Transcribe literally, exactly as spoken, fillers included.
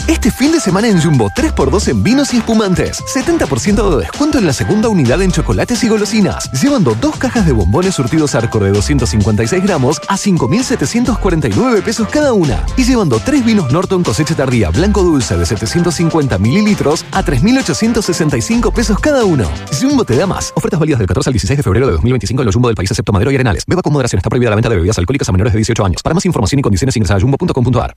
Este fin de semana en Jumbo, tres por dos en vinos y espumantes. setenta por ciento de descuento en la segunda unidad en chocolates y golosinas. Llevando dos cajas de bombones surtidos Arcor de doscientos cincuenta y seis gramos a cinco mil setecientos cuarenta y nueve pesos cada una. Y llevando tres vinos Norton cosecha tardía blanco dulce de setecientos cincuenta mililitros a tres mil ochocientos sesenta y cinco pesos cada uno. Jumbo te da más. Ofertas válidas del catorce al dieciséis de febrero de dos mil veinticinco en los Jumbo del país excepto Madero y Arenales. Beba con moderación. Está prohibida la venta de bebidas alcohólicas a menores de dieciocho años. Para más información y condiciones ingresa a jumbo punto com punto a r.